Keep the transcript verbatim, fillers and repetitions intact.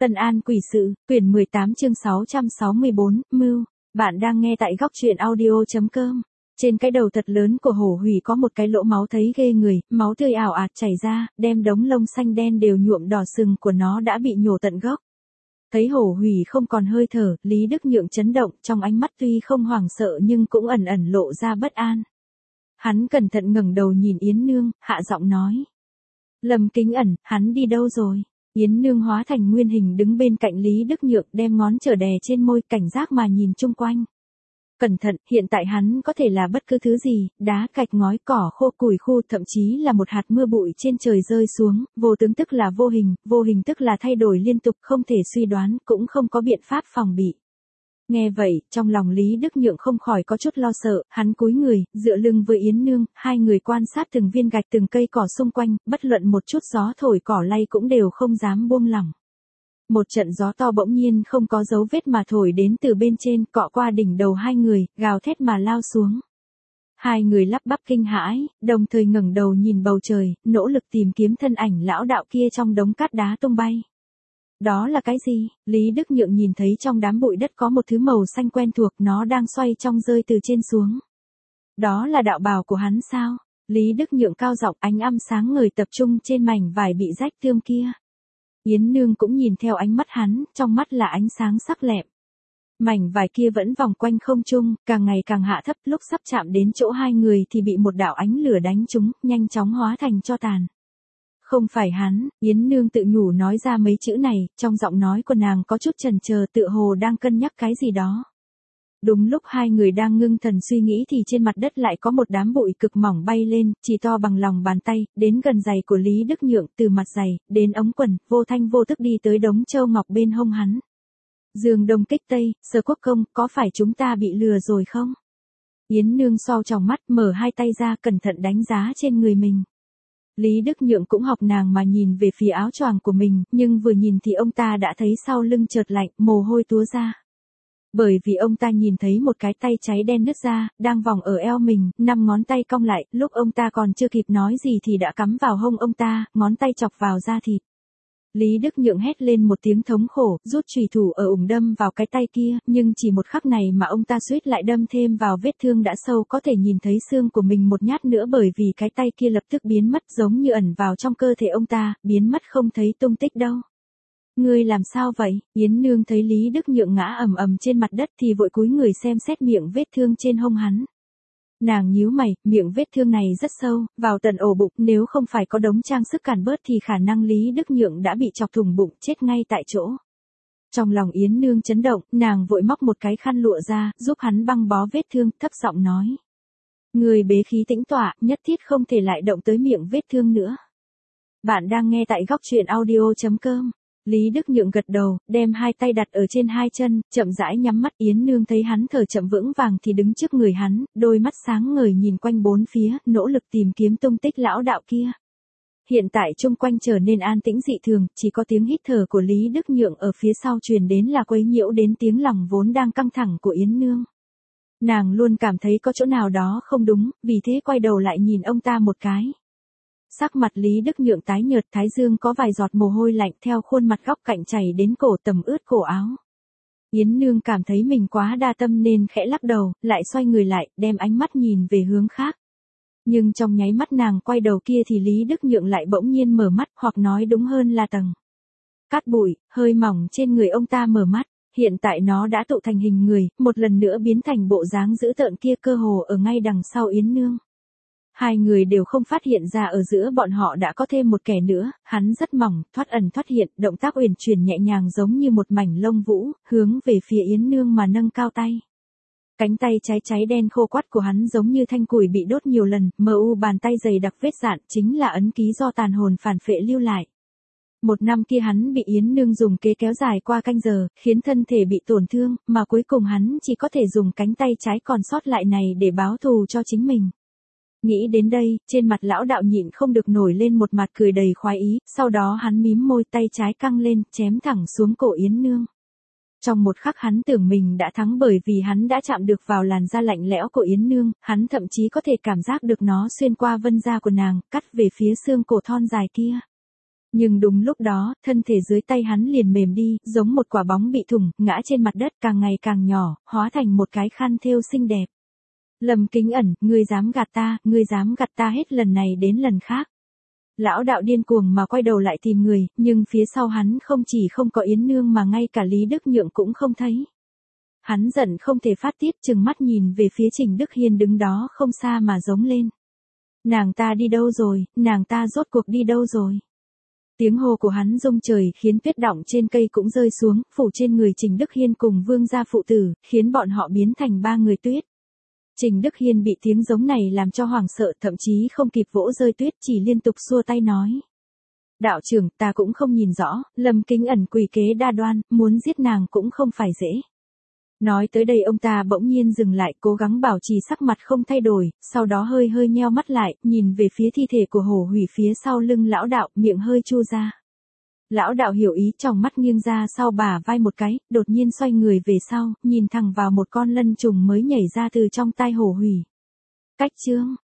Tân An Quỷ Sự, quyển mười tám chương sáu trăm sáu mươi bốn, Mưu. Bạn đang nghe tại góc truyện audio.com. Trên cái đầu thật lớn của hổ hủy có một cái lỗ máu thấy ghê người, máu tươi ảo ạt chảy ra, đem đống lông xanh đen đều nhuộm đỏ sừng của nó đã bị nhổ tận gốc. Thấy hổ hủy không còn hơi thở, Lý Đức Nhượng chấn động, trong ánh mắt tuy không hoảng sợ nhưng cũng ẩn ẩn lộ ra bất an. Hắn cẩn thận ngẩng đầu nhìn Yến Nương, hạ giọng nói. Lâm Kính Ẩn, hắn đi đâu rồi? Yến Nương hóa thành nguyên hình đứng bên cạnh Lý Đức Nhượng, đem ngón trở đè trên môi, cảnh giác mà nhìn chung quanh. Cẩn thận, hiện tại hắn có thể là bất cứ thứ gì, đá gạch ngói cỏ khô củi khô, thậm chí là một hạt mưa bụi trên trời rơi xuống, vô tướng tức là vô hình, vô hình tức là thay đổi liên tục, không thể suy đoán, cũng không có biện pháp phòng bị. Nghe vậy, trong lòng Lý Đức Nhượng không khỏi có chút lo sợ, hắn cúi người, dựa lưng với Yến Nương, hai người quan sát từng viên gạch từng cây cỏ xung quanh, bất luận một chút gió thổi cỏ lay cũng đều không dám buông lỏng. Một trận gió to bỗng nhiên không có dấu vết mà thổi đến từ bên trên, cọ qua đỉnh đầu hai người, gào thét mà lao xuống. Hai người lắp bắp kinh hãi, đồng thời ngẩng đầu nhìn bầu trời, nỗ lực tìm kiếm thân ảnh lão đạo kia trong đống cát đá tung bay. Đó là cái gì? Lý Đức Nhượng nhìn thấy trong đám bụi đất có một thứ màu xanh quen thuộc, nó đang xoay trong rơi từ trên xuống. Đó là đạo bào của hắn sao? Lý Đức Nhượng cao giọng, ánh âm sáng ngời tập trung trên mảnh vải bị rách tươm kia. Yến Nương cũng nhìn theo ánh mắt hắn, trong mắt là ánh sáng sắc lẹm. Mảnh vải kia vẫn vòng quanh không trung, càng ngày càng hạ thấp, lúc sắp chạm đến chỗ hai người thì bị một đạo ánh lửa đánh trúng, nhanh chóng hóa thành tro tàn. Không phải hắn, Yến Nương tự nhủ nói ra mấy chữ này, trong giọng nói của nàng có chút chần chờ, tựa hồ đang cân nhắc cái gì đó. Đúng lúc hai người đang ngưng thần suy nghĩ thì trên mặt đất lại có một đám bụi cực mỏng bay lên, chỉ to bằng lòng bàn tay, đến gần giày của Lý Đức Nhượng, từ mặt giày, đến ống quần, vô thanh vô thức đi tới đống châu ngọc bên hông hắn. Dương Đông Kích Tây, Sở Quốc Công, có phải chúng ta bị lừa rồi không? Yến Nương sau tròng mắt, mở hai tay ra, cẩn thận đánh giá trên người mình. Lý Đức Nhượng cũng học nàng mà nhìn về phía áo choàng của mình, nhưng vừa nhìn thì ông ta đã thấy sau lưng chợt lạnh, mồ hôi túa ra. Bởi vì ông ta nhìn thấy một cái tay cháy đen nứt ra, đang vòng ở eo mình, năm ngón tay cong lại, lúc ông ta còn chưa kịp nói gì thì đã cắm vào hông ông ta, ngón tay chọc vào da thịt. Lý Đức Nhượng hét lên một tiếng thống khổ, rút chùy thủ ở ủng đâm vào cái tay kia, nhưng chỉ một khắc này mà ông ta suýt lại đâm thêm vào vết thương đã sâu, có thể nhìn thấy xương của mình một nhát nữa, bởi vì cái tay kia lập tức biến mất, giống như ẩn vào trong cơ thể ông ta, biến mất không thấy tung tích đâu. Ngươi làm sao vậy? Yến Nương thấy Lý Đức Nhượng ngã ầm ầm trên mặt đất thì vội cúi người xem xét miệng vết thương trên hông hắn. Nàng nhíu mày, miệng vết thương này rất sâu, vào tận ổ bụng, nếu không phải có đống trang sức cản bớt thì khả năng Lý Đức Nhượng đã bị chọc thủng bụng, chết ngay tại chỗ. Trong lòng Yến Nương chấn động, nàng vội móc một cái khăn lụa ra, giúp hắn băng bó vết thương, thấp giọng nói. Người bế khí tĩnh tọa, nhất thiết không thể lại động tới miệng vết thương nữa. Bạn đang nghe tại góc truyện audio.com. Lý Đức Nhượng gật đầu, đem hai tay đặt ở trên hai chân, chậm rãi nhắm mắt. Yến Nương thấy hắn thở chậm vững vàng thì đứng trước người hắn, đôi mắt sáng ngời nhìn quanh bốn phía, nỗ lực tìm kiếm tung tích lão đạo kia. Hiện tại chung quanh trở nên an tĩnh dị thường, chỉ có tiếng hít thở của Lý Đức Nhượng ở phía sau truyền đến là quấy nhiễu đến tiếng lòng vốn đang căng thẳng của Yến Nương. Nàng luôn cảm thấy có chỗ nào đó không đúng, vì thế quay đầu lại nhìn ông ta một cái. Sắc mặt Lý Đức Nhượng tái nhợt, thái dương có vài giọt mồ hôi lạnh theo khuôn mặt góc cạnh chảy đến cổ, tầm ướt cổ áo. Yến Nương cảm thấy mình quá đa tâm nên khẽ lắc đầu, lại xoay người lại, đem ánh mắt nhìn về hướng khác. Nhưng trong nháy mắt nàng quay đầu kia thì Lý Đức Nhượng lại bỗng nhiên mở mắt, hoặc nói đúng hơn là tầng cát bụi, hơi mỏng trên người ông ta mở mắt. Hiện tại nó đã tụ thành hình người, một lần nữa biến thành bộ dáng dữ tợn kia, cơ hồ ở ngay đằng sau Yến Nương. Hai người đều không phát hiện ra ở giữa bọn họ đã có thêm một kẻ nữa, hắn rất mỏng, thoát ẩn thoát hiện, động tác uyển chuyển nhẹ nhàng giống như một mảnh lông vũ, hướng về phía Yến Nương mà nâng cao tay. Cánh tay cháy cháy đen khô quắt của hắn giống như thanh củi bị đốt nhiều lần, mờ u bàn tay dày đặc vết dạn, chính là ấn ký do tàn hồn phản phệ lưu lại. Một năm kia hắn bị Yến Nương dùng kế kéo dài qua canh giờ, khiến thân thể bị tổn thương, mà cuối cùng hắn chỉ có thể dùng cánh tay trái còn sót lại này để báo thù cho chính mình. Nghĩ đến đây, trên mặt lão đạo nhịn không được nổi lên một mặt cười đầy khoái ý, sau đó hắn mím môi, tay trái căng lên, chém thẳng xuống cổ Yến Nương. Trong một khắc hắn tưởng mình đã thắng, bởi vì hắn đã chạm được vào làn da lạnh lẽo của Yến Nương, hắn thậm chí có thể cảm giác được nó xuyên qua vân da của nàng, cắt về phía xương cổ thon dài kia. Nhưng đúng lúc đó, thân thể dưới tay hắn liền mềm đi, giống một quả bóng bị thủng, ngã trên mặt đất càng ngày càng nhỏ, hóa thành một cái khăn thêu xinh đẹp. Lâm Kính Ẩn, ngươi dám gạt ta, ngươi dám gạt ta hết lần này đến lần khác. Lão đạo điên cuồng mà quay đầu lại tìm người, nhưng phía sau hắn không chỉ không có Yến Nương mà ngay cả Lý Đức Nhượng cũng không thấy. Hắn giận không thể phát tiết, trừng mắt nhìn về phía Trình Đức Hiên đứng đó không xa mà giống lên. Nàng ta đi đâu rồi, nàng ta rốt cuộc đi đâu rồi? Tiếng hô của hắn rung trời khiến tuyết đọng trên cây cũng rơi xuống, phủ trên người Trình Đức Hiên cùng Vương gia phụ tử, khiến bọn họ biến thành ba người tuyết. Trình Đức Hiên bị tiếng giống này làm cho hoảng sợ, thậm chí không kịp vỗ rơi tuyết, chỉ liên tục xua tay nói. Đạo trưởng, ta cũng không nhìn rõ, Lâm Kính Ẩn quỷ kế đa đoan, muốn giết nàng cũng không phải dễ. Nói tới đây ông ta bỗng nhiên dừng lại, cố gắng bảo trì sắc mặt không thay đổi, sau đó hơi hơi nheo mắt lại, nhìn về phía thi thể của Hổ Hủy phía sau lưng lão đạo, miệng hơi chu ra. Lão đạo hiểu ý, tròng mắt nghiêng ra sau bả vai một cái, đột nhiên xoay người về sau, nhìn thẳng vào một con lân trùng mới nhảy ra từ trong tai Hổ Hủy. Cách chương